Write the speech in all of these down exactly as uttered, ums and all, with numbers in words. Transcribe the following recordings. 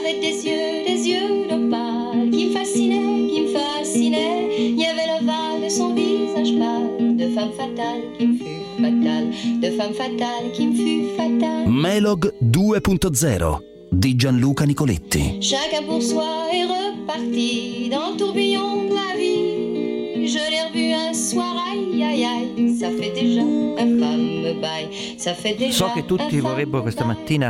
avait des yeux, des yeux d'opale qui me fascinaient, qui me fascinaient. Il y avait l'ovale de son visage pâle, de femme fatale qui me fut fatale, de femme fatale qui me fut fatale. Melog due punto zero di Gianluca Nicoletti. Chacun pour soi est reparti dans le tourbillon de la vie. Je l'ai revu un soir, aïe aïe aïe, ça fait déjà un femme bail, ça fait déjà. So che tutti vorrebbero questa mattina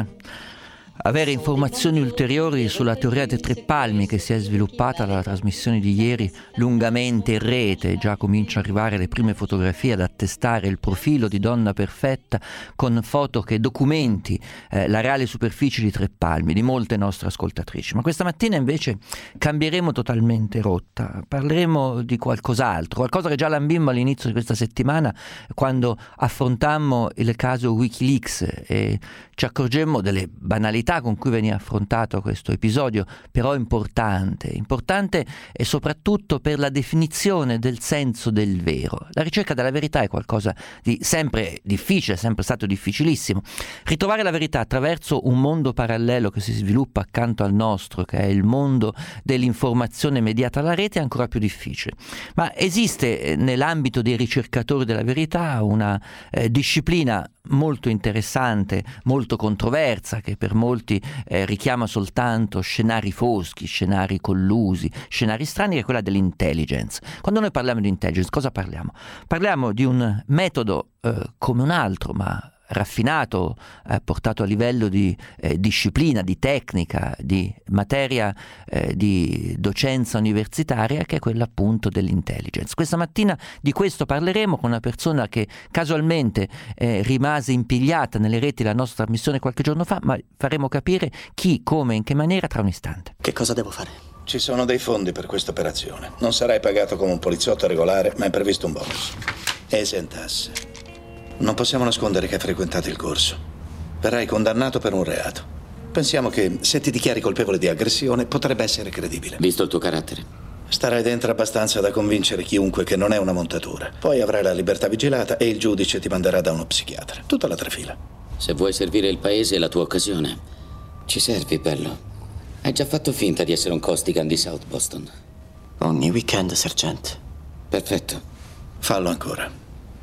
avere informazioni ulteriori sulla teoria dei tre palmi che si è sviluppata dalla trasmissione di ieri lungamente in rete. Già cominciano ad arrivare le prime fotografie ad attestare il profilo di donna perfetta, con foto che documenti eh, la reale superficie di Tre Palmi di molte nostre ascoltatrici. Ma questa mattina invece cambieremo totalmente rotta, parleremo di qualcos'altro, qualcosa che già lambimmo all'inizio di questa settimana quando affrontammo il caso Wikileaks e ci accorgemmo delle banalità con cui veniva affrontato questo episodio, però importante, importante e soprattutto per la definizione del senso del vero. La ricerca della verità è qualcosa di sempre difficile, è sempre stato difficilissimo. Ritrovare la verità attraverso un mondo parallelo che si sviluppa accanto al nostro, che è il mondo dell'informazione mediata alla rete, è ancora più difficile. Ma esiste nell'ambito dei ricercatori della verità una eh, disciplina molto interessante, molto controversa, che per molti eh, richiama soltanto scenari foschi, scenari collusi, scenari strani, che è quella dell'intelligence. Quando noi parliamo di intelligence, cosa parliamo? Parliamo di un metodo eh, come un altro, ma raffinato, eh, portato a livello di eh, disciplina, di tecnica, di materia eh, di docenza universitaria, che è quella appunto dell'intelligence. Questa mattina di questo parleremo con una persona che casualmente eh, rimase impigliata nelle reti della nostra trasmissione qualche giorno fa, ma faremo capire chi, come, in che maniera tra un istante. Che cosa devo fare? Ci sono dei fondi per questa operazione. Non sarai pagato come un poliziotto regolare, ma è previsto un bonus. Esentasse. Non possiamo nascondere che hai frequentato il corso. Verrai condannato per un reato. Pensiamo che se ti dichiari colpevole di aggressione potrebbe essere credibile. Visto il tuo carattere. Starai dentro abbastanza da convincere chiunque che non è una montatura. Poi avrai la libertà vigilata e il giudice ti manderà da uno psichiatra. Tutta la trafila. Se vuoi servire il paese e la tua occasione, ci servi, bello. Hai già fatto finta di essere un Costigan di South Boston. Ogni weekend, sergente. Perfetto. Fallo ancora.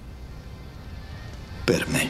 Per me.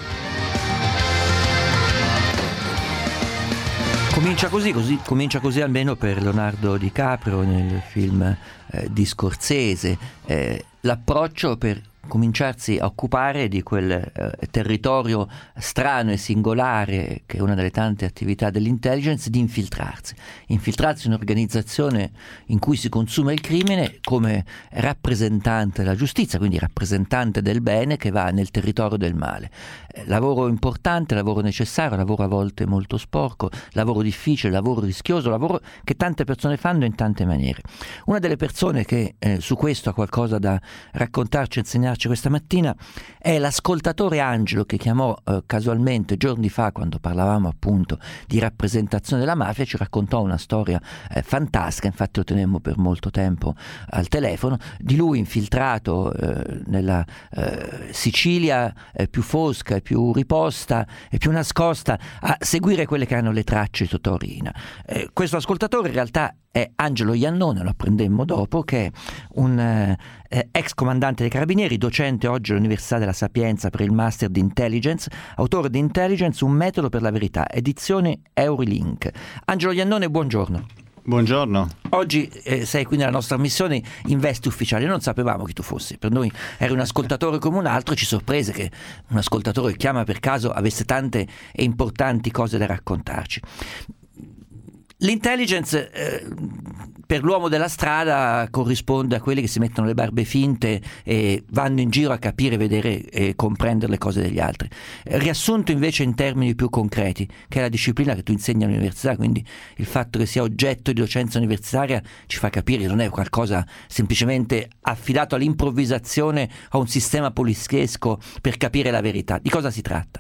Comincia così, così, comincia così almeno per Leonardo DiCaprio nel film eh, di Scorsese. Eh, l'approccio per cominciarsi a occupare di quel eh, territorio strano e singolare che è una delle tante attività dell'intelligence, di infiltrarsi infiltrarsi in un'organizzazione in cui si consuma il crimine come rappresentante della giustizia, quindi rappresentante del bene che va nel territorio del male. Eh, lavoro importante, lavoro necessario, lavoro a volte molto sporco, lavoro difficile, lavoro rischioso, lavoro che tante persone fanno in tante maniere. Una delle persone che eh, su questo ha qualcosa da raccontarci e insegnarci questa mattina è l'ascoltatore Angelo, che chiamò eh, casualmente giorni fa quando parlavamo appunto di rappresentazione della mafia. Ci raccontò una storia eh, fantastica, infatti lo tenemmo per molto tempo al telefono, di lui infiltrato eh, nella eh, Sicilia eh, più fosca, più riposta e più nascosta, a seguire quelle che erano le tracce di Totò Riina. Eh, questo ascoltatore in realtà è Angelo Iannone, lo apprendemmo dopo, che è un eh, ex comandante dei Carabinieri, docente oggi all'Università della Sapienza per il Master di Intelligence, autore di Intelligence, un metodo per la verità, edizione Eurolink. Angelo Iannone, buongiorno. Buongiorno. Oggi eh, sei qui nella nostra missione in veste ufficiali. Non sapevamo chi tu fossi, per noi eri un ascoltatore come un altro. Ci sorprese che un ascoltatore che chiama per caso avesse tante e importanti cose da raccontarci. L'intelligence eh, per l'uomo della strada corrisponde a quelli che si mettono le barbe finte e vanno in giro a capire, vedere e comprendere le cose degli altri. Eh, riassunto invece in termini più concreti, che è la disciplina che tu insegni all'università, quindi il fatto che sia oggetto di docenza universitaria ci fa capire che non è qualcosa semplicemente affidato all'improvvisazione o a un sistema poliziesco per capire la verità. Di cosa si tratta?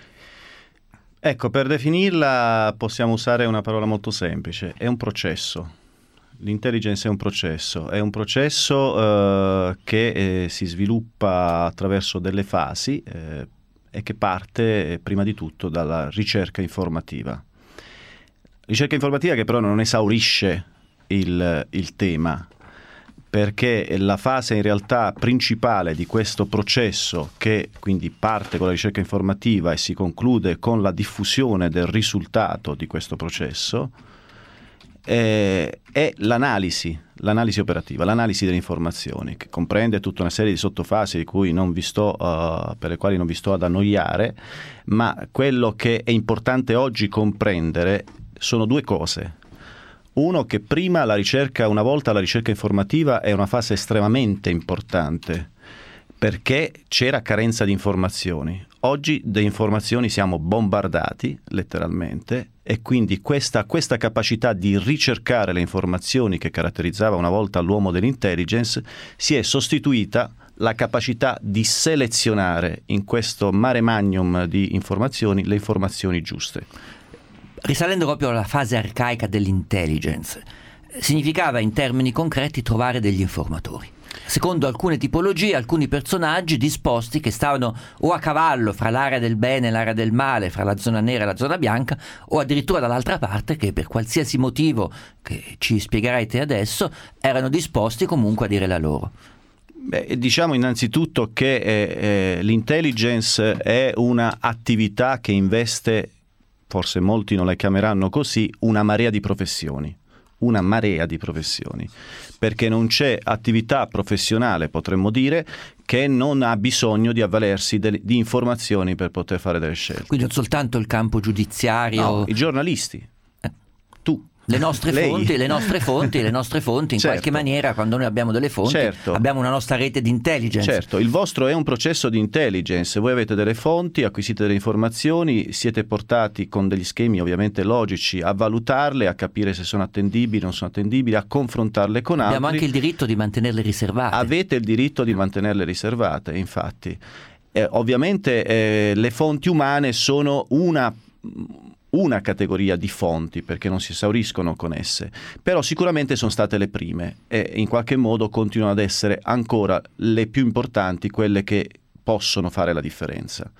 Ecco, per definirla possiamo usare una parola molto semplice: è un processo. L'intelligence è un processo, è un processo eh, che eh, si sviluppa attraverso delle fasi eh, e che parte eh, prima di tutto dalla ricerca informativa. ricerca informativa che però non esaurisce il, il tema, perché la fase in realtà principale di questo processo, che quindi parte con la ricerca informativa e si conclude con la diffusione del risultato di questo processo, eh, è l'analisi, l'analisi operativa, l'analisi delle informazioni, che comprende tutta una serie di sottofasi di cui non vi sto, uh, per le quali non vi sto ad annoiare, ma quello che è importante oggi comprendere sono due cose. Uno, che prima la ricerca, una volta la ricerca informativa è una fase estremamente importante perché c'era carenza di informazioni. Oggi di informazioni siamo bombardati letteralmente e quindi questa, questa capacità di ricercare le informazioni che caratterizzava una volta l'uomo dell'intelligence si è sostituita la capacità di selezionare in questo mare magnum di informazioni le informazioni giuste. Risalendo proprio alla fase arcaica dell'intelligence, significava in termini concreti trovare degli informatori. Secondo alcune tipologie, alcuni personaggi disposti che stavano o a cavallo fra l'area del bene e l'area del male, fra la zona nera e la zona bianca, o addirittura dall'altra parte che per qualsiasi motivo che ci spiegherai te adesso erano disposti comunque a dire la loro. Beh, diciamo innanzitutto che eh, eh, l'intelligence è una attività che investe, forse molti non la chiameranno così, una marea di professioni, una marea di professioni, perché non c'è attività professionale, potremmo dire, che non ha bisogno di avvalersi de- di informazioni per poter fare delle scelte. Quindi non soltanto il campo giudiziario. No, i giornalisti, eh. tu. Le nostre Lei. fonti, le nostre fonti, le nostre fonti, in certo. qualche maniera, quando noi abbiamo delle fonti, certo. abbiamo una nostra rete di intelligence. Certo, il vostro è un processo di intelligence, voi avete delle fonti, acquisite delle informazioni, siete portati con degli schemi ovviamente logici a valutarle, a capire se sono attendibili o non sono attendibili, a confrontarle con altri. Abbiamo anche il diritto di mantenerle riservate. Avete il diritto di mantenerle riservate, infatti. Eh, ovviamente eh, le fonti umane sono una... una categoria di fonti, perché non si esauriscono con esse, però sicuramente sono state le prime e in qualche modo continuano ad essere ancora le più importanti, quelle che possono fare la differenza.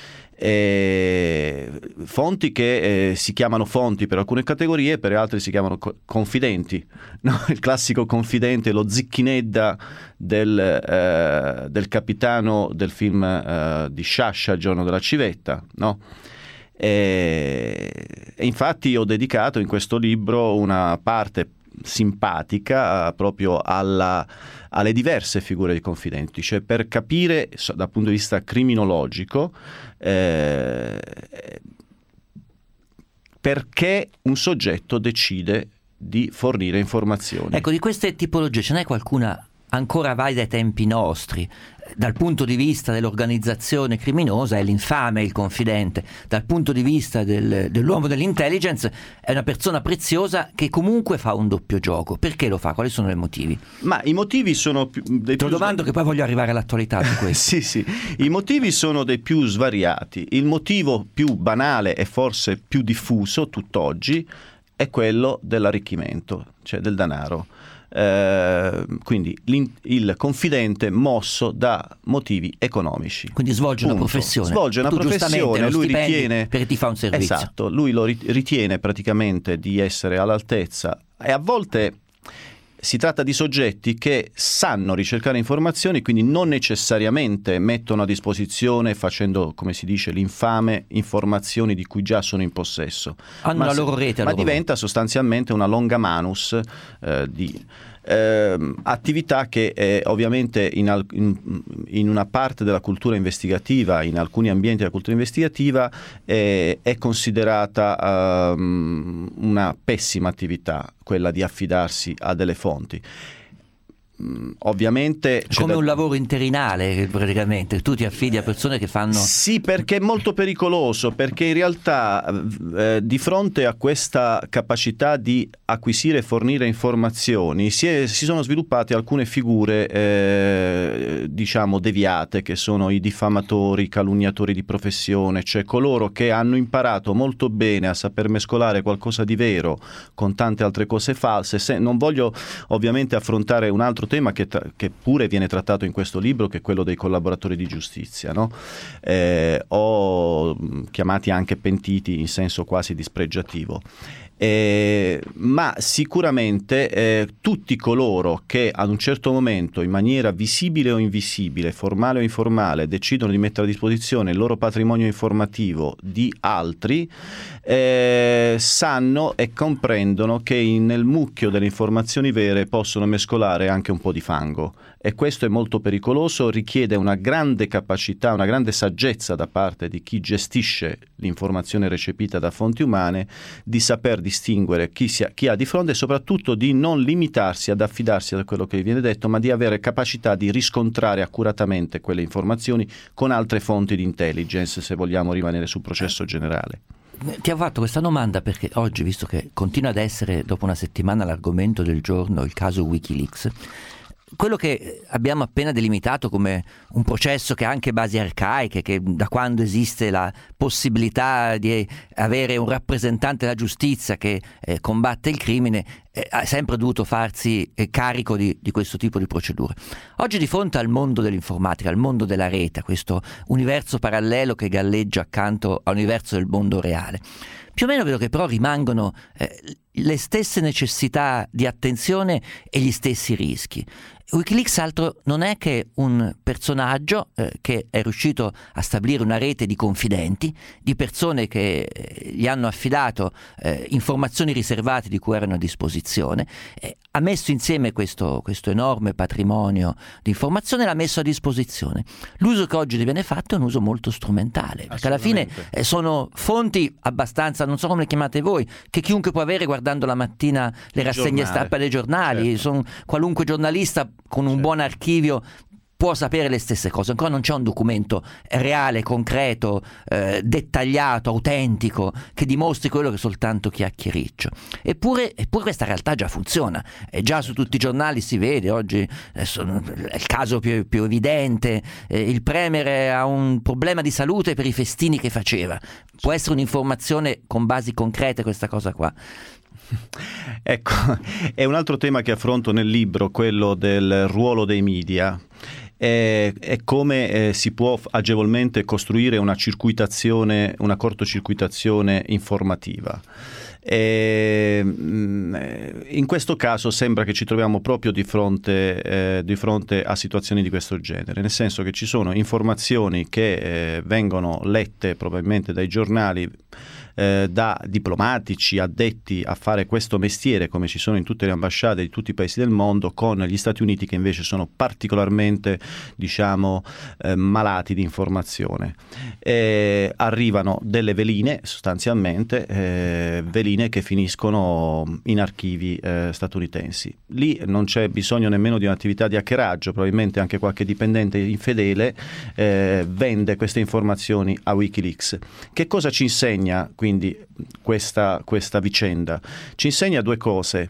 E fonti che eh, si chiamano fonti per alcune categorie, per altre si chiamano co- confidenti, no? Il classico confidente, lo Zicchinedda del, eh, del capitano del film eh, di Sciascia, Il giorno della civetta, no? E, e infatti ho dedicato in questo libro una parte simpatica uh, proprio alla, alle diverse figure di confidenti, cioè per capire so, dal punto di vista criminologico eh, perché un soggetto decide di fornire informazioni. Ecco, di queste tipologie ce n'è qualcuna ancora valida ai tempi nostri? Dal punto di vista dell'organizzazione criminosa è l'infame il confidente, dal punto di vista del, dell'uomo dell'intelligence è una persona preziosa che comunque fa un doppio gioco. Perché lo fa? Quali sono i motivi? Ma i motivi sono più, dei Te lo più domando, che poi voglio arrivare all'attualità di questo. Sì, sì, i motivi sono dei più svariati. Il motivo più banale e forse più diffuso tutt'oggi è quello dell'arricchimento, cioè del denaro. Eh, quindi il confidente mosso da motivi economici. Quindi svolge Punto. una professione. Svolge una tu professione, lui ritiene perché ti fa un servizio. Esatto, lui lo ritiene praticamente di essere all'altezza e a volte si tratta di soggetti che sanno ricercare informazioni, quindi non necessariamente mettono a disposizione, facendo, come si dice, l'infame, informazioni di cui già sono in possesso. Hanno ma la se, loro rete. Ma loro diventa sostanzialmente una longa manus eh, di eh, attività che eh, ovviamente in, al, in, in una parte della cultura investigativa, in alcuni ambienti della cultura investigativa, eh, è considerata um, una pessima attività, quella di affidarsi a delle fonti. Mm, ovviamente come da... un lavoro interinale praticamente, tu ti affidi a persone che fanno... Sì, perché è molto pericoloso, perché in realtà eh, di fronte a questa capacità di acquisire e fornire informazioni si, è, si sono sviluppate alcune figure eh, diciamo deviate, che sono i diffamatori, i calunniatori di professione, cioè coloro che hanno imparato molto bene a saper mescolare qualcosa di vero con tante altre cose false. Se, non voglio ovviamente affrontare un altro tema che, tra, che pure viene trattato in questo libro, che è quello dei collaboratori di giustizia, no? eh, o chiamati anche pentiti in senso quasi dispregiativo. Eh, ma sicuramente eh, tutti coloro che ad un certo momento, in maniera visibile o invisibile, formale o informale, decidono di mettere a disposizione il loro patrimonio informativo di altri, eh, sanno e comprendono che in, nel mucchio delle informazioni vere possono mescolare anche un po' di fango, e questo è molto pericoloso, richiede una grande capacità, una grande saggezza da parte di chi gestisce l'informazione recepita da fonti umane, di saper distinguere chi, sia, chi ha di fronte, e soprattutto di non limitarsi ad affidarsi a quello che vi viene detto, ma di avere capacità di riscontrare accuratamente quelle informazioni con altre fonti di intelligence, se vogliamo rimanere sul processo generale. Ti ho fatto questa domanda perché oggi, visto che continua ad essere dopo una settimana l'argomento del giorno il caso Wikileaks, quello che abbiamo appena delimitato come un processo che ha anche basi arcaiche, che da quando esiste la possibilità di avere un rappresentante della giustizia che eh, combatte il crimine, eh, ha sempre dovuto farsi eh, carico di, di questo tipo di procedure. Oggi, di fronte al mondo dell'informatica, al mondo della rete, questo universo parallelo che galleggia accanto all'universo del mondo reale, più o meno vedo che però rimangono eh, le stesse necessità di attenzione e gli stessi rischi. Wikileaks altro non è che un personaggio eh, che è riuscito a stabilire una rete di confidenti, di persone che eh, gli hanno affidato eh, informazioni riservate di cui erano a disposizione, eh, ha messo insieme questo, questo enorme patrimonio di informazione e l'ha messo a disposizione. L'uso che oggi ne viene fatto è un uso molto strumentale, perché alla fine eh, sono fonti abbastanza, non so come le chiamate voi, che chiunque può avere guardando la mattina le rassegne stampa dei giornali, certo. Sono, qualunque giornalista con un certo. buon archivio può sapere le stesse cose. Ancora non c'è un documento reale, concreto, eh, dettagliato, autentico, che dimostri quello che soltanto chiacchiericcio. Eppure, eppure questa realtà già funziona, e già su tutti i giornali si vede oggi. Adesso è il caso più, più evidente, eh, il premier ha un problema di salute per i festini che faceva. Può essere un'informazione con basi concrete questa cosa qua. Ecco, è un altro tema che affronto nel libro, quello del ruolo dei media. E, e come eh, si può agevolmente costruire una circuitazione, una cortocircuitazione informativa. E, in questo caso sembra che ci troviamo proprio di fronte, eh, di fronte a situazioni di questo genere, nel senso che ci sono informazioni che eh, vengono lette probabilmente dai giornali, eh, da diplomatici addetti a fare questo mestiere, come ci sono in tutte le ambasciate di tutti i paesi del mondo, con gli Stati Uniti che invece sono particolarmente, diciamo, eh, malati di informazione. Eh, arrivano delle veline, sostanzialmente, eh, veline che finiscono in archivi eh, statunitensi. Lì non c'è bisogno nemmeno di un'attività di hackeraggio, probabilmente anche qualche dipendente infedele eh, vende queste informazioni a Wikileaks. Che cosa ci insegna quindi questa, questa vicenda? Ci insegna due cose.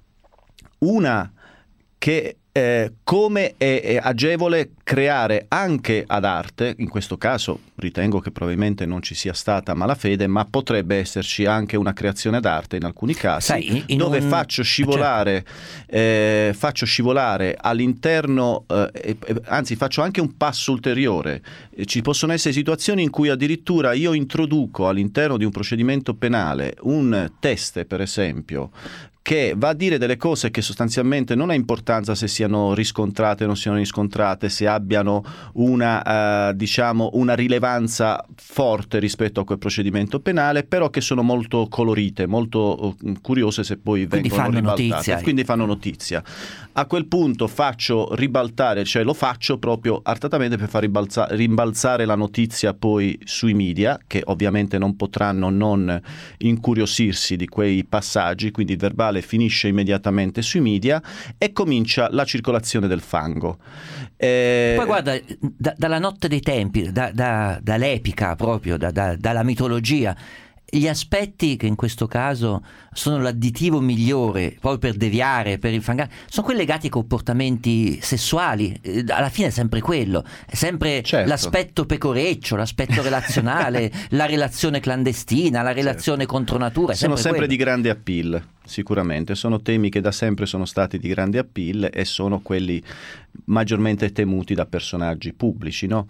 Una, che eh, come è, è agevole creare anche ad arte, in questo caso ritengo che probabilmente non ci sia stata malafede, ma potrebbe esserci anche una creazione d'arte in alcuni casi. Sai, in dove un... faccio scivolare certo. eh, faccio scivolare all'interno, eh, anzi faccio anche un passo ulteriore. Ci possono essere situazioni in cui addirittura io introduco all'interno di un procedimento penale un test, per esempio, che va a dire delle cose che sostanzialmente non ha importanza se siano riscontrate o non siano riscontrate, se abbiano una, uh, diciamo, una rilevanza forte rispetto a quel procedimento penale, però che sono molto colorite, molto uh, curiose se poi quindi vengono ribaltate. Notizia. Quindi fanno notizia. A quel punto faccio ribaltare, cioè lo faccio proprio artatamente per far ribalza, rimbalzare la notizia poi sui media, che ovviamente non potranno non incuriosirsi di quei passaggi, quindi il verbale finisce immediatamente sui media e comincia la circolazione del fango. Eh... Poi guarda, da, dalla notte dei tempi, da, da, dall'epica proprio, da, da, dalla mitologia, gli aspetti che in questo caso sono l'additivo migliore poi per deviare, per infangare, sono quelli legati ai comportamenti sessuali. Alla fine è sempre quello, è sempre certo. l'aspetto pecoreccio, l'aspetto relazionale, la relazione clandestina, la relazione certo. contro natura. È sono sempre, sempre di grande appeal. sicuramente. Sono temi che da sempre sono stati di grande appeal e sono quelli maggiormente temuti da personaggi pubblici, no?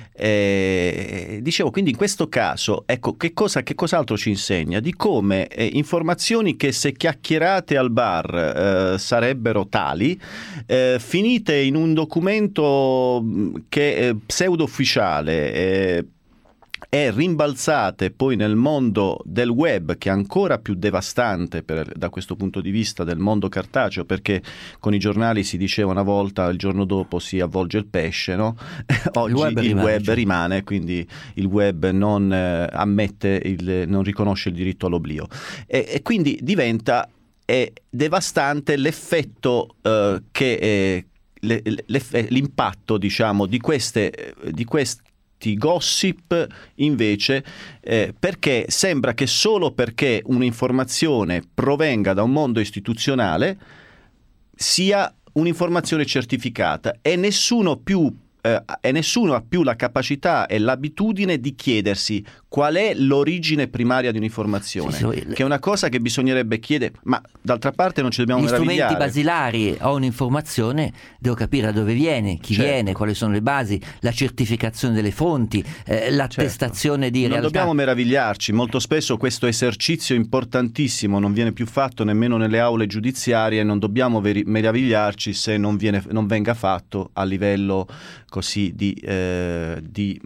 E, dicevo, quindi in questo caso, ecco, che cosa, che cos'altro ci insegna? Di come eh, informazioni che se chiacchierate al bar eh, sarebbero tali, eh, finite in un documento che è pseudo ufficiale, eh, e rimbalzate poi nel mondo del web, che è ancora più devastante per, da questo punto di vista del mondo cartaceo, perché con i giornali si diceva una volta, il giorno dopo si avvolge il pesce, no? Oggi il web, il rimane, web cioè. rimane, quindi il web non eh, ammette, il, non riconosce il diritto all'oblio, e, e quindi diventa eh, devastante l'effetto eh, che eh, le, l'impatto, diciamo, di queste di queste gossip invece, eh, perché sembra che solo perché un'informazione provenga da un mondo istituzionale sia un'informazione certificata, e nessuno più eh, e nessuno ha più la capacità e l'abitudine di chiedersi qual è l'origine primaria di un'informazione, sì, sì, che è una cosa che bisognerebbe chiedere, ma d'altra parte non ci dobbiamo gli meravigliare. Strumenti basilari: ho un'informazione, devo capire da dove viene, chi certo. viene, quali sono le basi, la certificazione delle fonti, eh, l'attestazione certo. di realtà. Non dobbiamo meravigliarci, molto spesso questo esercizio importantissimo non viene più fatto nemmeno nelle aule giudiziarie, e non dobbiamo veri- meravigliarci se non, viene, non venga fatto a livello così di, eh, di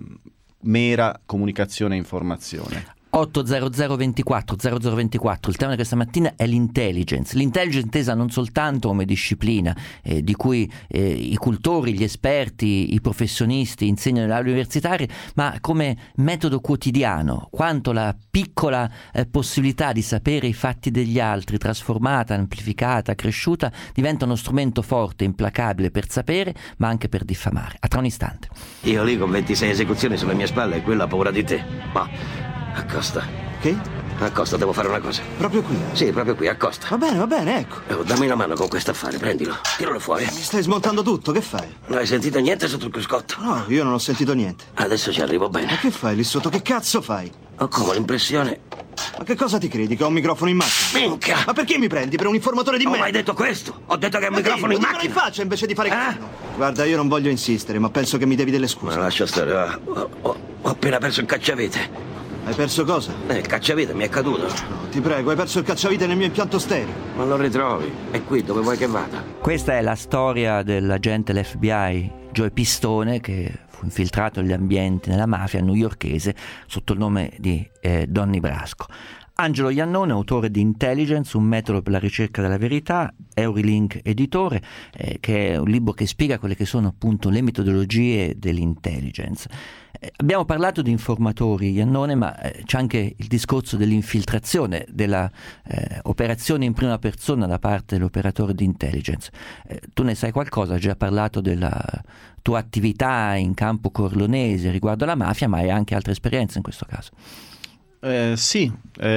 mera comunicazione e informazione. otto zero zero ventiquattro zero zero ventiquattro, il tema di questa mattina è l'intelligence. L'intelligence intesa non soltanto come disciplina eh, di cui eh, i cultori, gli esperti, i professionisti insegnano nelle aule universitarie, ma come metodo quotidiano. Quanto la piccola eh, possibilità di sapere i fatti degli altri, trasformata, amplificata, cresciuta, diventa uno strumento forte, implacabile per sapere, ma anche per diffamare. A tra un istante. Io lì con ventisei esecuzioni sulle mie spalle e quella ha paura di te. Ma accosta. Che? Accosta, devo fare una cosa. Proprio qui? Sì, proprio qui, accosta. Va bene, va bene, ecco. Oh, dammi una mano con questo affare, prendilo. Tiralo fuori. Mi stai smontando tutto, che fai? Non hai sentito niente sotto il cruscotto? No, io non ho sentito niente. Adesso ci arrivo bene. Ma che fai lì sotto? Che cazzo fai? Ho come l'impressione... Ma che cosa ti credi? Che ho un microfono in macchina? Minchia! Ma perché mi prendi per un informatore di me? me? Non ho mai detto questo! Ho detto che è un ma microfono in macchina! Ma in faccia invece di fare eh? casino. Guarda, io non voglio insistere, ma penso che mi devi delle scuse. Ma lascia stare, va. Ho, ho, ho appena perso il cacciavite. Hai perso cosa? Eh, il cacciavite mi è caduto. No, ti prego, hai perso il cacciavite nel mio impianto stereo. Ma lo ritrovi. È qui, dove vuoi che vada. Questa è la storia dell'agente dell'F B I, Joe Pistone, che fu infiltrato negli ambienti nella mafia newyorkese sotto il nome di eh, Donnie Brasco. Angelo Iannone, autore di Intelligence, un metodo per la ricerca della verità, Eurylink editore, eh, che è un libro che spiega quelle che sono appunto le metodologie dell'intelligence. Eh, abbiamo parlato di informatori, Iannone, ma eh, c'è anche il discorso dell'infiltrazione, della eh, operazione in prima persona da parte dell'operatore di intelligence. Eh, tu ne sai qualcosa? Hai già parlato della tua attività in campo corleonese riguardo alla mafia, ma hai anche altre esperienze in questo caso. Eh, sì,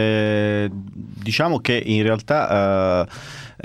eh, diciamo che in realtà eh,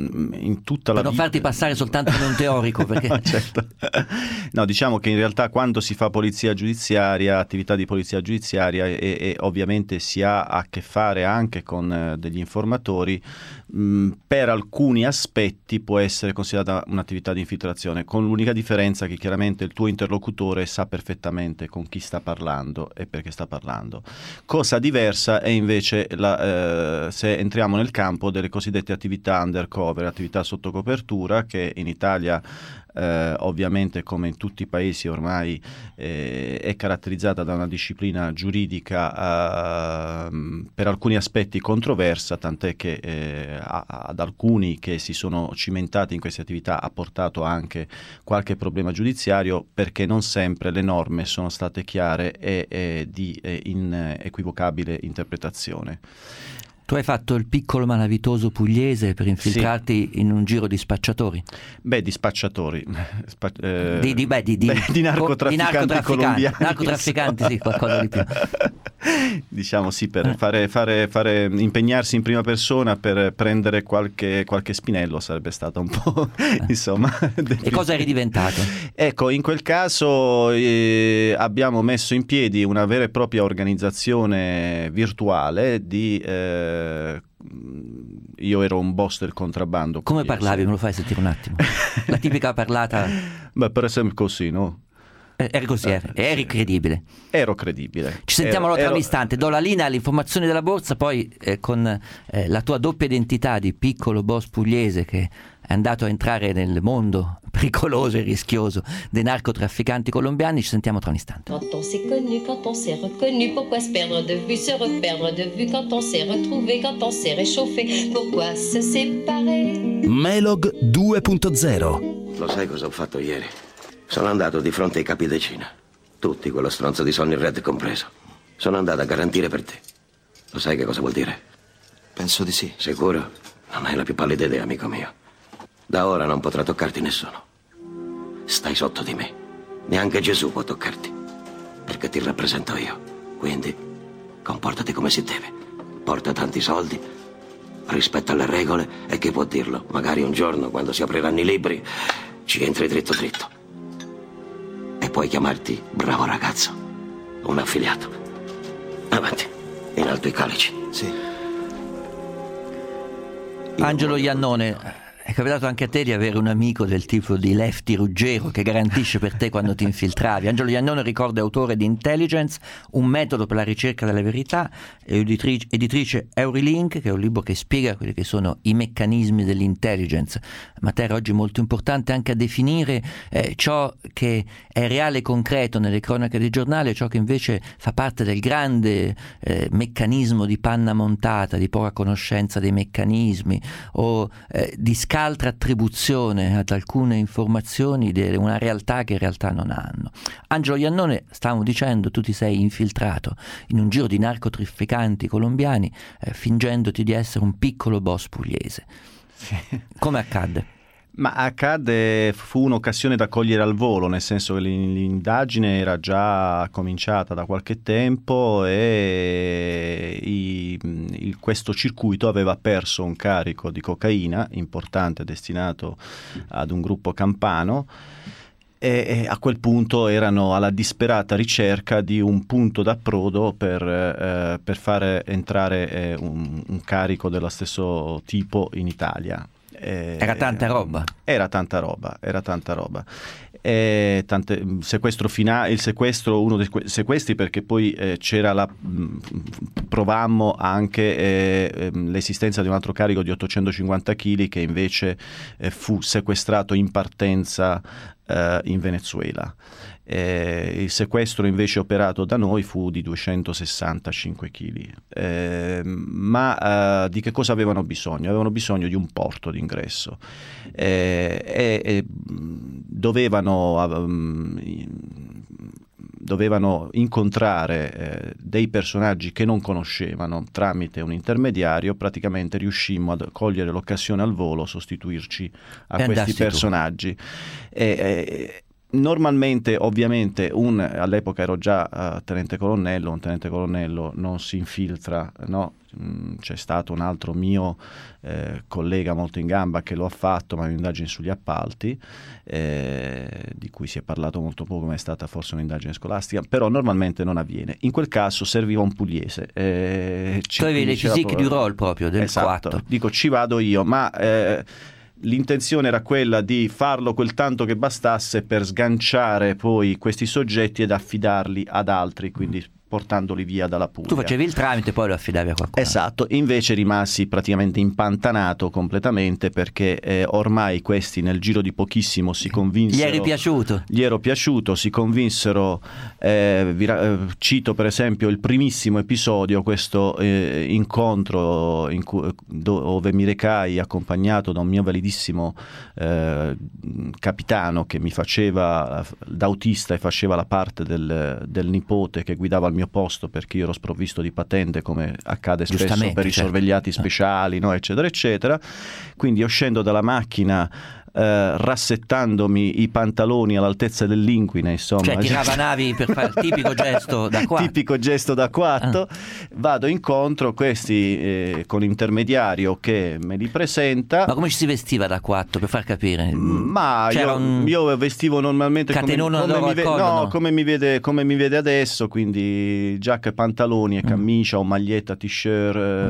in tutta la per non vita... farti passare soltanto in un teorico perché... no, certo. No, diciamo che in realtà quando si fa polizia giudiziaria, attività di polizia giudiziaria, e, e ovviamente si ha a che fare anche con eh, degli informatori, mh, per alcuni aspetti può essere considerata un'attività di infiltrazione, con l'unica differenza che chiaramente il tuo interlocutore sa perfettamente con chi sta parlando e perché sta parlando. Cosa diversa è invece la, eh, se entriamo nel campo delle cosiddette attività undercover, attività sotto copertura, che in Italia eh, ovviamente, come in tutti i paesi ormai, eh, è caratterizzata da una disciplina giuridica eh, per alcuni aspetti controversa, tant'è che eh, ad alcuni che si sono cimentati in queste attività ha portato anche qualche problema giudiziario, perché non sempre le norme sono state chiare e, e di e inequivocabile interpretazione. Tu hai fatto il piccolo malavitoso pugliese per infiltrarti sì. in un giro di spacciatori? Beh, di spacciatori. Spa- eh, di, di, beh, di, di, beh, di narcotrafficanti, di narcotrafficanti colombiani. Narcotrafficanti, sì, qualcosa di più. Diciamo sì, per fare, fare, fare impegnarsi in prima persona per prendere qualche, qualche spinello sarebbe stato un po' insomma. E cosa eri diventato? Ecco, in quel caso eh, abbiamo messo in piedi una vera e propria organizzazione virtuale di eh, io ero un boss del contrabbando. Come parlavi? Me lo fai sentire un attimo? La tipica parlata... Beh, per esempio così, no? Eri così, eri, eri credibile. Ero credibile. Ci sentiamo ero, tra ero... un istante, do la linea alle informazioni della borsa, poi eh, con eh, la tua doppia identità di piccolo boss pugliese che è andato a entrare nel mondo pericoloso e rischioso dei narcotrafficanti colombiani, ci sentiamo tra un istante. Quand on s'est connu, quand on s'est reconnu, pourquoi se perdre de vue, se reperdre de vue, quand on s'est retrouvé, quand on s'est réchauffé, pourquoi se séparer? Melog due punto zero. Lo sai cosa ho fatto ieri? Sono andato di fronte ai capi decina, tutti, quello stronzo di Sonny Red compreso. Sono andato a garantire per te. Lo sai che cosa vuol dire? Penso di sì. Sicuro? Non hai la più pallida idea, amico mio. Da ora non potrà toccarti nessuno. Stai sotto di me. Neanche Gesù può toccarti, perché ti rappresento io. Quindi comportati come si deve. Porta tanti soldi, rispetta le regole e chi può dirlo? Magari un giorno, quando si apriranno i libri, ci entri dritto dritto. E puoi chiamarti bravo ragazzo, un affiliato. Avanti, in alto i calici. Sì. Angelo Iannone, è capitato anche a te di avere un amico del tipo di Lefty Ruggero che garantisce per te quando ti infiltravi. Angelo Iannone, ricordo, è autore di Intelligence, un metodo per la ricerca della verità, e editrice, editrice Eurylink, che è un libro che spiega quelli che sono i meccanismi dell'intelligence, materia oggi molto importante anche a definire eh, ciò che è reale e concreto nelle cronache dei giornali e ciò che invece fa parte del grande eh, meccanismo di panna montata, di poca conoscenza dei meccanismi o eh, di scaltra attribuzione ad alcune informazioni di una realtà che in realtà non hanno. Angelo Iannone, stavamo dicendo, tu ti sei infiltrato in un giro di narcotrafficanti colombiani eh, fingendoti di essere un piccolo boss pugliese. Sì. Come accadde? Ma accadde, fu un'occasione da cogliere al volo, nel senso che l'indagine era già cominciata da qualche tempo e i, il, questo circuito aveva perso un carico di cocaina importante destinato ad un gruppo campano e, e a quel punto erano alla disperata ricerca di un punto d'approdo per, eh, per fare entrare eh, un, un carico dello stesso tipo in Italia. Era tanta roba. Era tanta roba, era tanta roba. E tante, sequestro finale, il sequestro, uno dei sequestri, perché poi eh, c'era la mh, provammo anche eh, l'esistenza di un altro carico di ottocentocinquanta chili che invece eh, fu sequestrato in partenza eh, in Venezuela. Eh, il sequestro invece operato da noi fu di duecentosessantacinque chili. Eh, ma eh, di che cosa avevano bisogno? Avevano bisogno di un porto d'ingresso eh, e, e dovevano, um, dovevano incontrare eh, dei personaggi che non conoscevano. Tramite un intermediario praticamente riuscimmo a cogliere l'occasione al volo, sostituirci a e questi personaggi. E, e, Normalmente, ovviamente, un, all'epoca ero già uh, tenente colonnello, un tenente colonnello non si infiltra, no? Mm, c'è stato un altro mio eh, collega molto in gamba che lo ha fatto, ma è un'indagine sugli appalti, eh, di cui si è parlato molto poco, ma è stata forse un'indagine scolastica, però normalmente non avviene. In quel caso serviva un pugliese. Eh, tu avevi le fisiche di ruolo proprio, del esatto, quattro. Dico, ci vado io, ma... Eh, l'intenzione era quella di farlo quel tanto che bastasse per sganciare poi questi soggetti ed affidarli ad altri, quindi portandoli via dalla Puglia. Tu facevi il tramite e poi lo affidavi a qualcuno. Esatto, invece rimasi praticamente impantanato completamente perché eh, ormai questi nel giro di pochissimo si convinsero... Gli eri piaciuto? Gli ero piaciuto, si convinsero, eh, vi, eh, cito per esempio il primissimo episodio, questo eh, incontro in cui, dove mi recai accompagnato da un mio validissimo eh, capitano che mi faceva da autista e faceva la parte del, del nipote che guidava il mio posto, perché io ero sprovvisto di patente, come accade spesso per i certo. sorvegliati speciali, no, eccetera eccetera. Quindi io scendo dalla macchina eh, rassettandomi i pantaloni all'altezza dell'inquina, insomma, cioè tirava navi per fare il tipico gesto da quattro, tipico gesto da quattro. Ah. Vado incontro questi eh, con l'intermediario che me li presenta. Ma come ci si vestiva da quattro, per far capire? Ma io, un... io vestivo normalmente come, come, mi ve- collo, no, no? come, mi vede, come mi vede adesso, quindi giacca e pantaloni e camicia mm. o maglietta, t-shirt, mm.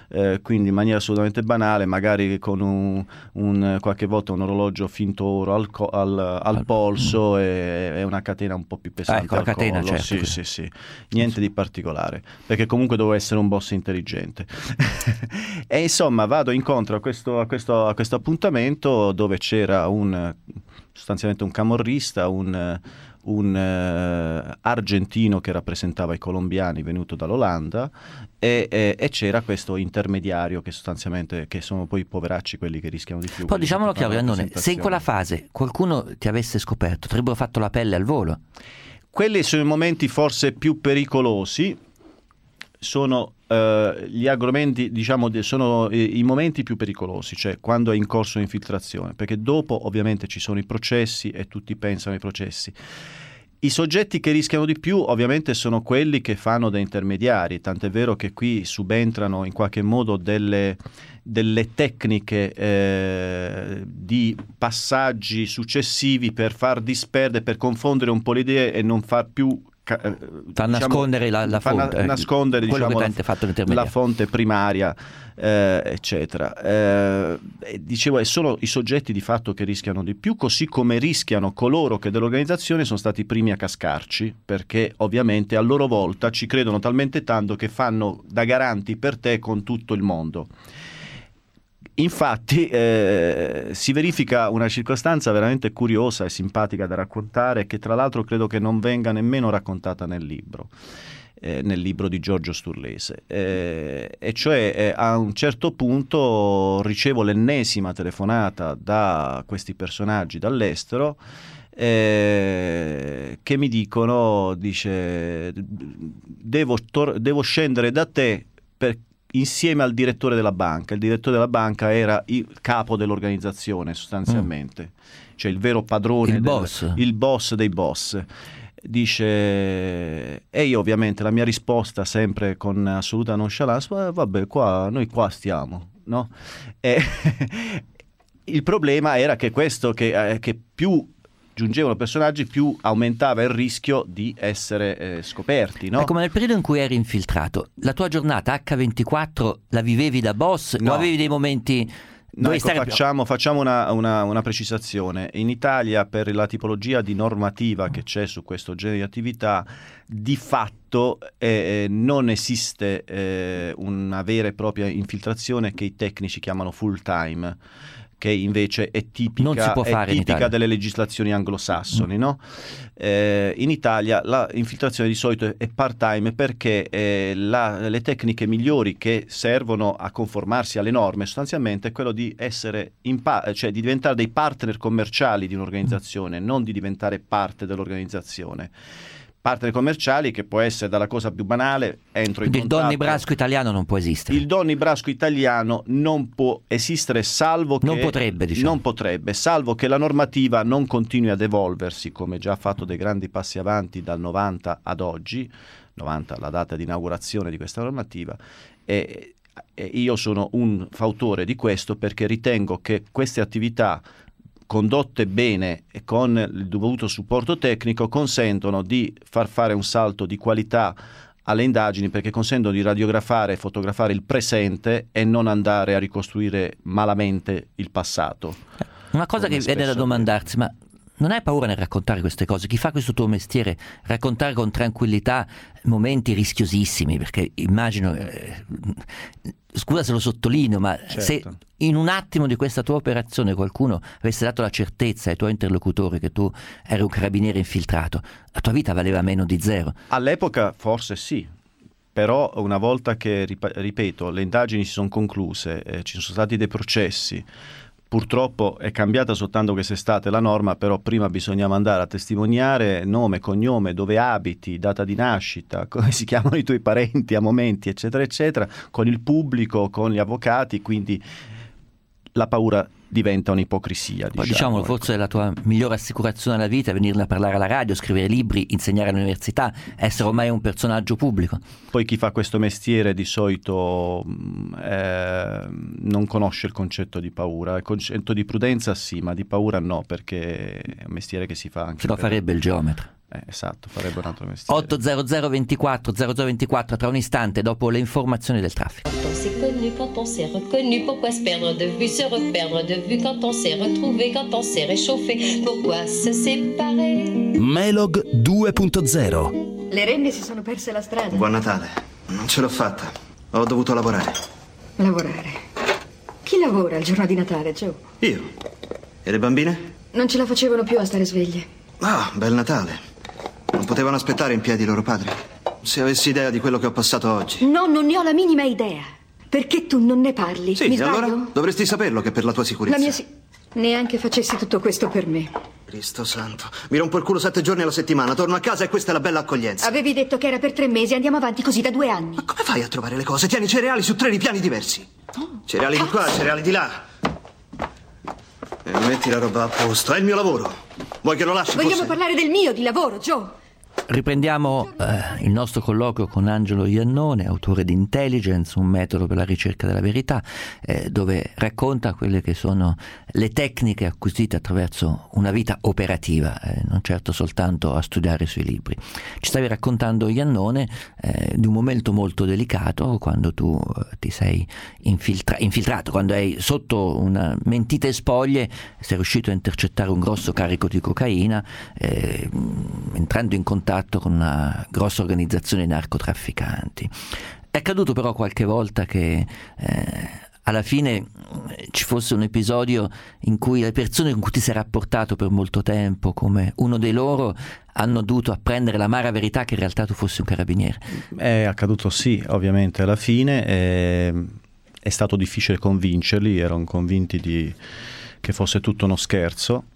eh, quindi in maniera assolutamente banale, magari con un, un qualche volta un orologio finto oro al, co- al, al, al polso mm. e, e una catena un po' più pesante ah, ecco, al la catena, collo. certo. Sì, sì, sì. Niente di particolare, perché comunque dovevo essere un boss intelligente. E insomma vado incontro a questo, a questo, a questo appuntamento dove c'era un sostanzialmente un camorrista, un, un uh, argentino che rappresentava i colombiani venuto dall'Olanda e, e, e c'era questo intermediario che sostanzialmente che sono poi i poveracci quelli che rischiano di più. Poi diciamolo chiaro, Iannone, se in quella fase qualcuno ti avesse scoperto, ti avrebbero fatto la pelle al volo. Quelli sono i momenti forse più pericolosi, sono uh, gli argomenti, diciamo, sono i, i momenti più pericolosi, cioè quando è in corso l'infiltrazione, perché dopo ovviamente ci sono i processi e tutti pensano ai processi. I soggetti che rischiano di più ovviamente sono quelli che fanno da intermediari, tant'è vero che qui subentrano in qualche modo delle, delle tecniche eh, di passaggi successivi per far disperdere, per confondere un po' le idee e non far più fa diciamo, nascondere la, la fonte, na- nascondere diciamo, la, fatto la fonte primaria, eh, eccetera. Eh, dicevo, e sono i soggetti di fatto che rischiano di più, così come rischiano coloro che dell'organizzazione sono stati i primi a cascarci, perché ovviamente a loro volta ci credono talmente tanto che fanno da garanti per te con tutto il mondo. Infatti eh, si verifica una circostanza veramente curiosa e simpatica da raccontare, che tra l'altro credo che non venga nemmeno raccontata nel libro, eh, nel libro di Giorgio Sturlese, eh, e cioè eh, a un certo punto ricevo l'ennesima telefonata da questi personaggi dall'estero eh, che mi dicono, dice, devo, tor- devo scendere da te per insieme al direttore della banca. Il direttore della banca era il capo dell'organizzazione sostanzialmente, mm. cioè il vero padrone, il, del, boss. il boss dei boss. Dice, e io ovviamente la mia risposta sempre con assoluta nonchalance, vabbè, qua, noi qua stiamo, no? E il problema era che questo, che, eh, che più giungevano personaggi più aumentava il rischio di essere eh, scoperti, no? È come nel periodo in cui eri infiltrato, la tua giornata acca ventiquattro la vivevi da boss no. o avevi dei momenti... No, ecco, facciamo, facciamo una, una, una precisazione. In Italia, per la tipologia di normativa che c'è su questo genere di attività, di fatto eh, non esiste eh, una vera e propria infiltrazione che i tecnici chiamano full time, che invece è tipica, è tipica delle legislazioni anglosassoni, no? Eh, in Italia la infiltrazione di solito è part-time perché eh, la, le tecniche migliori che servono a conformarsi alle norme sostanzialmente è quello di essere in pa- cioè di diventare dei partner commerciali di un'organizzazione, non di diventare parte dell'organizzazione. Partner commerciali che può essere dalla cosa più banale, entro in il contratto. Donnibrasco italiano non può esistere. Il Donnibrasco italiano non può esistere salvo che non potrebbe, diciamo. non potrebbe, salvo che la normativa non continui ad evolversi, come già ha fatto dei grandi passi avanti dal novanta ad oggi, novanta la data di inaugurazione di questa normativa, e, e io sono un fautore di questo perché ritengo che queste attività condotte bene e con il dovuto supporto tecnico consentono di far fare un salto di qualità alle indagini, perché consentono di radiografare e fotografare il presente e non andare a ricostruire malamente il passato. Una cosa che viene da domandarsi, ma non hai paura nel raccontare queste cose? Chi fa questo tuo mestiere, raccontare con tranquillità momenti rischiosissimi, perché immagino, eh, scusa se lo sottolineo, ma certo. se in un attimo di questa tua operazione qualcuno avesse dato la certezza ai tuoi interlocutori che tu eri un carabiniere infiltrato, la tua vita valeva meno di zero. All'epoca forse sì, però una volta che, ripeto, le indagini si sono concluse, eh, ci sono stati dei processi. Purtroppo è cambiata soltanto quest'estate la norma, però prima bisognava andare a testimoniare nome, cognome, dove abiti, data di nascita, come si chiamano i tuoi parenti a momenti, eccetera, eccetera, con il pubblico, con gli avvocati, quindi la paura diventa un'ipocrisia. Poi diciamo, diciamo, ecco. Forse la tua migliore assicurazione alla vita è venirne a parlare alla radio, scrivere libri, insegnare all'università, essere ormai un personaggio pubblico. Poi chi fa questo mestiere di solito eh, non conosce il concetto di paura. Il concetto di prudenza sì, ma di paura no, perché è un mestiere che si fa anche Se lo per... farebbe il geometra. Eh, esatto, farebbe un altro mestiere. otto zero zero ventiquattro zero zero ventiquattro tra un istante dopo le informazioni del traffico. Quand on s'est connu, quand on s'est reconnu, pourquoi se perdre de vue, se reperdre de vue, quand on s'est retrouvé, quand on s'est réchauffé, pourquoi se séparer? Melog due punto zero. Le renne si sono perse la strada. Buon Natale. Non ce l'ho fatta. Ho dovuto lavorare. Lavorare. Chi lavora il giorno di Natale, Joe? Io. E le bambine? Non ce la facevano più a stare sveglie. Ah, bel Natale. Non potevano aspettare in piedi i loro padri. Se avessi idea di quello che ho passato oggi. No, non ne ho la minima idea. Perché tu non ne parli? Sì, Mi e sbaglio? allora dovresti saperlo che per la tua sicurezza. La mia si... Neanche facessi tutto questo per me. Cristo santo. Mi rompo il culo sette giorni alla settimana, torno a casa e questa è la bella accoglienza. Avevi detto che era per tre mesi, andiamo avanti così da due anni. Ma come fai a trovare le cose? Tieni cereali su tre ripiani diversi. Oh, cereali di qua, cereali di là. E metti la roba a posto. È il mio lavoro. Vuoi che lo lasci? Vogliamo forse? parlare del mio di lavoro, Joe. Riprendiamo eh, il nostro colloquio con Angelo Iannone, autore di Intelligence, un metodo per la ricerca della verità, eh, dove racconta quelle che sono le tecniche acquisite attraverso una vita operativa, eh, non certo soltanto a studiare sui libri. Ci stavi raccontando, Iannone, eh, di un momento molto delicato quando tu eh, ti sei infiltra- infiltrato, quando hai sotto una mentite spoglie sei riuscito a intercettare un grosso carico di cocaina, eh, entrando in contatto con una grossa organizzazione di narcotrafficanti. È accaduto però qualche volta che eh, alla fine ci fosse un episodio in cui le persone con cui ti sei rapportato per molto tempo come uno dei loro hanno dovuto apprendere l'amara verità che in realtà tu fossi un carabiniere. È accaduto, sì, ovviamente alla fine. È, è stato difficile convincerli, erano convinti di, che fosse tutto uno scherzo.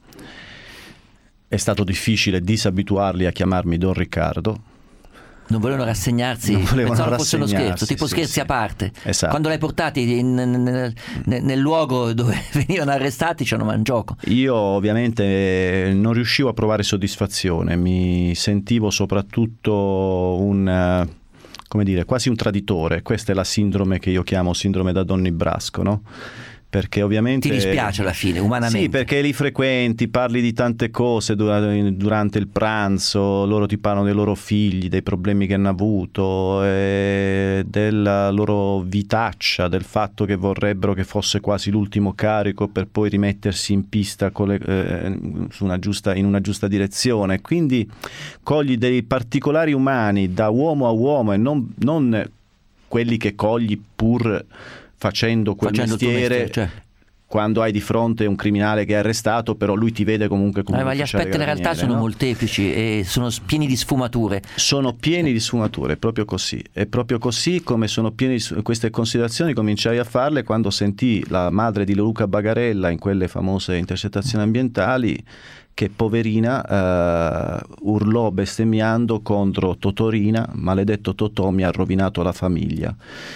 È stato difficile disabituarli a chiamarmi Don Riccardo. Non volevano rassegnarsi, non volevano pensavano fosse uno rassegnarsi, scherzo, tipo sì, scherzi sì. a parte. Esatto. Quando l'hai portati in, nel, nel, nel luogo dove venivano arrestati c'erano mangioco. Io ovviamente non riuscivo a provare soddisfazione, mi sentivo soprattutto un, come dire, quasi un traditore. Questa è la sindrome che io chiamo sindrome da Donnibrasco, no? Perché ovviamente ti dispiace alla fine, umanamente. Sì, perché li frequenti, parli di tante cose durante il pranzo, loro ti parlano dei loro figli, dei problemi che hanno avuto, eh, della loro vitaccia, del fatto che vorrebbero che fosse quasi l'ultimo carico per poi rimettersi in pista con le, eh, su una giusta, in una giusta direzione. Quindi cogli dei particolari umani da uomo a uomo e non, non quelli che cogli pur facendo quel facendo mestiere, mestiere cioè. Quando hai di fronte un criminale che è arrestato, però lui ti vede comunque come eh, un ma gli aspetti in realtà sono no? molteplici e sono pieni di sfumature. Sono pieni di sfumature, è proprio così. È proprio così come sono pieni di queste considerazioni, cominciai a farle quando sentii la madre di Luca Bagarella in quelle famose intercettazioni ambientali che poverina eh, urlò bestemmiando contro Totorina, maledetto Totò mi ha rovinato la famiglia.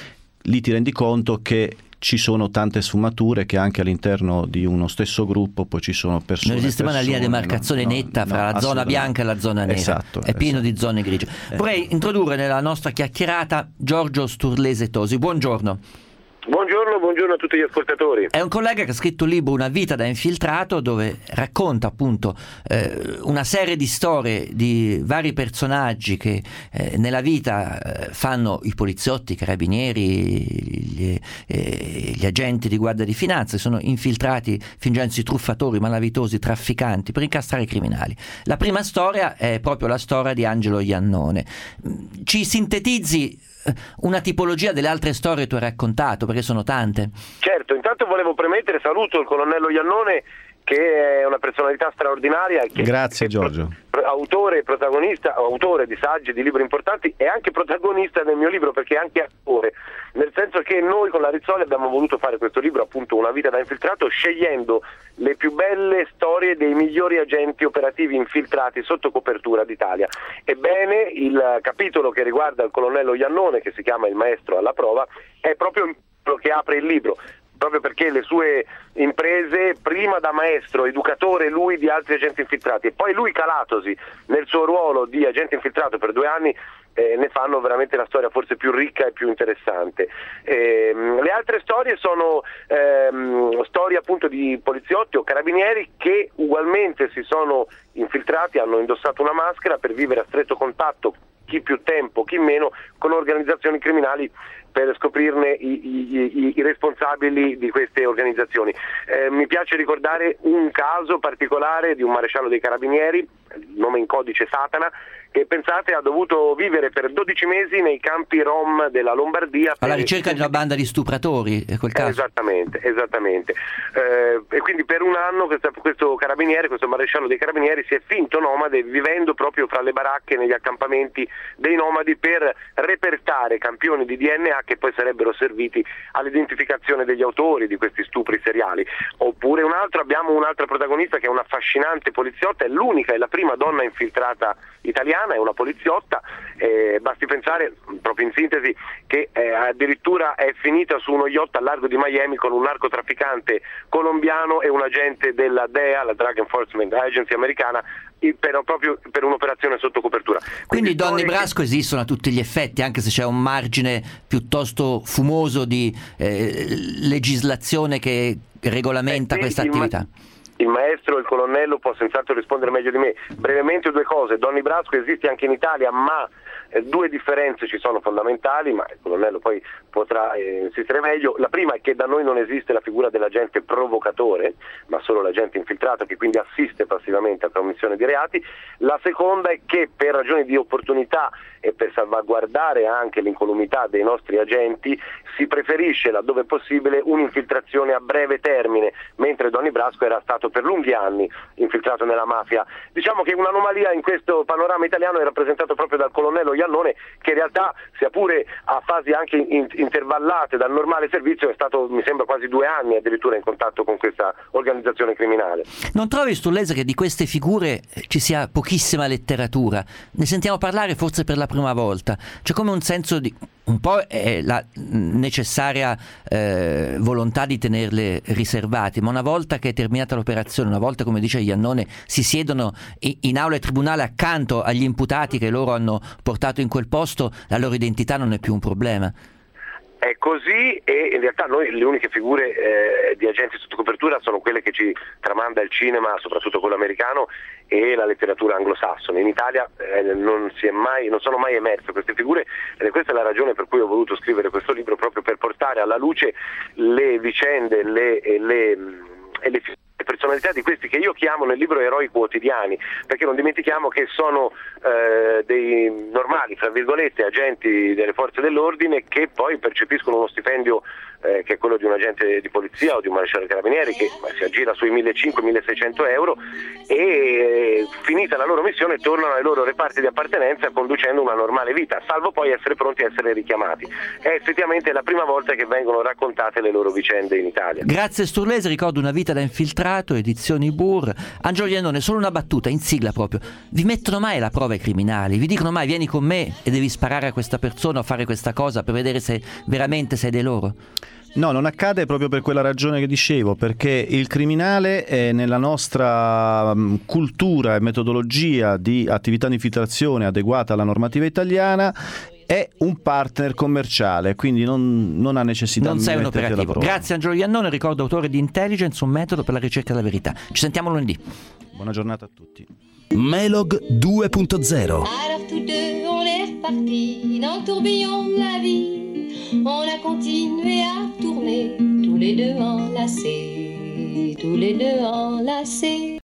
Lì ti rendi conto che ci sono tante sfumature, che anche all'interno di uno stesso gruppo poi ci sono persone. Non esiste mai una linea di persone, demarcazione no, netta no, fra no, la zona bianca e la zona nera. Esatto, è pieno esatto. di zone grigie. Vorrei introdurre nella nostra chiacchierata Giorgio Sturlese Tosi. Buongiorno. Buongiorno, buongiorno a tutti gli ascoltatori. È un collega che ha scritto il libro Una vita da infiltrato, dove racconta appunto eh, una serie di storie di vari personaggi che eh, nella vita eh, fanno i poliziotti, i carabinieri, gli, eh, gli agenti di guardia di finanza, sono infiltrati fingendosi truffatori, malavitosi, trafficanti per incastrare i criminali. La prima storia è proprio la storia di Angelo Iannone. Ci sintetizzi una tipologia delle altre storie che tu hai raccontato, perché sono tante. Certo, intanto volevo premettere, saluto il colonnello Iannone, che è una personalità straordinaria. Che Grazie è Giorgio. Pro, autore e protagonista, autore di saggi e di libri importanti, e anche protagonista del mio libro, perché è anche attore, nel senso che noi con la Rizzoli abbiamo voluto fare questo libro, appunto Una vita da infiltrato, scegliendo le più belle storie dei migliori agenti operativi infiltrati sotto copertura d'Italia. Ebbene, il capitolo che riguarda il colonnello Iannone, che si chiama Il maestro alla prova, è proprio quello che apre il libro. proprio perché le sue imprese, prima da maestro, educatore lui di altri agenti infiltrati e poi lui calatosi nel suo ruolo di agente infiltrato per due anni, Eh, ne fanno veramente la storia forse più ricca e più interessante. Eh, le altre storie sono ehm, storie appunto di poliziotti o carabinieri che ugualmente si sono infiltrati, hanno indossato una maschera per vivere a stretto contatto, chi più tempo, chi meno, con organizzazioni criminali per scoprirne i, i, i, i responsabili di queste organizzazioni. Eh, mi piace ricordare un caso particolare di un maresciallo dei carabinieri, il nome in codice Satana, che pensate ha dovuto vivere per dodici mesi nei campi Rom della Lombardia alla ricerca di una banda di stupratori, è quel caso? Esattamente, esattamente. Eh, e quindi per un anno questo, questo carabiniere, questo maresciallo dei carabinieri si è finto nomade, vivendo proprio fra le baracche negli accampamenti dei nomadi per repertare campioni di D N A che poi sarebbero serviti all'identificazione degli autori di questi stupri seriali. Oppure un altro, abbiamo un'altra protagonista che è un'affascinante poliziotta, è l'unica e la prima donna infiltrata italiana, è una poliziotta, eh, basti pensare, proprio in sintesi, che eh, addirittura è finita su uno yacht al largo di Miami con un narcotrafficante colombiano e un agente della D E A, la Drug Enforcement Agency americana, per, proprio per un'operazione sotto copertura. Quindi, Quindi donne Brasco che... esistono a tutti gli effetti, anche se c'è un margine piuttosto fumoso di eh, legislazione che regolamenta eh, questa attività. Ma... Il maestro, il colonnello può senz'altro rispondere meglio di me. Brevemente due cose: Donny Brasco esiste anche in Italia, ma eh, due differenze ci sono fondamentali, ma il colonnello poi potrà eh, insistere meglio. La prima è che da noi non esiste la figura dell'agente provocatore, ma solo l'agente infiltrato che quindi assiste passivamente alla commissione di reati. La seconda è che per ragioni di opportunità e per salvaguardare anche l'incolumità dei nostri agenti si preferisce, laddove possibile, un'infiltrazione a breve termine, mentre Donny Brasco era stato per lunghi anni infiltrato nella mafia. Diciamo che un'anomalia in questo panorama italiano è rappresentato proprio dal colonnello Iannone, che in realtà, sia pure a fasi anche in- intervallate dal normale servizio, è stato, mi sembra, quasi due anni addirittura in contatto con questa organizzazione criminale. Non trovi, Sturlese, che di queste figure ci sia pochissima letteratura? Ne sentiamo parlare forse per la prima volta. C'è come un senso di... un po' è la necessaria eh, volontà di tenerle riservate, ma una volta che è terminata l'operazione, una volta, come dice Iannone, si siedono in aula e tribunale accanto agli imputati che loro hanno portato in quel posto, la loro identità non è più un problema. È così, e in realtà noi le uniche figure eh, di agenti sotto copertura sono quelle che ci tramanda il cinema, soprattutto quello americano, e la letteratura anglosassone. In Italia eh, non, si è mai, non sono mai emerse queste figure, ed è questa la ragione per cui ho voluto scrivere questo libro, proprio per portare alla luce le vicende le, e le, e le personalità di questi che io chiamo nel libro eroi quotidiani, perché non dimentichiamo che sono eh, dei normali, fra virgolette, agenti delle forze dell'ordine che poi percepiscono uno stipendio eh, che è quello di un agente di polizia o di un maresciallo dei carabinieri, che si aggira sui millecinquecento milleseicento euro, e eh, finita la loro missione tornano ai loro reparti di appartenenza conducendo una normale vita, salvo poi essere pronti a essere richiamati. È effettivamente la prima volta che vengono raccontate le loro vicende in Italia. Grazie Sturlese, ricordo Una vita da infiltrato, edizioni Burr. Angelo Iannone, solo una battuta in sigla proprio: vi mettono mai alla prova i criminali? Vi dicono mai vieni con me e devi sparare a questa persona o fare questa cosa per vedere se veramente sei dei loro? No, non accade proprio per quella ragione che dicevo, perché il criminale è nella nostra um, cultura e metodologia di attività di infiltrazione adeguata alla normativa italiana è un partner commerciale, quindi non, non ha necessità non di sei un metterti alla operativo. prova. Grazie Angelo Iannone, ricordo autore di Intelligence, un metodo per la ricerca della verità. Ci sentiamo lunedì. Buona giornata a tutti. Melog due punto zero. Alors tous deux on est repartis dans le tourbillon de la vie. On a continué à tourner tous les deux enlacés, tous les deux enlacés.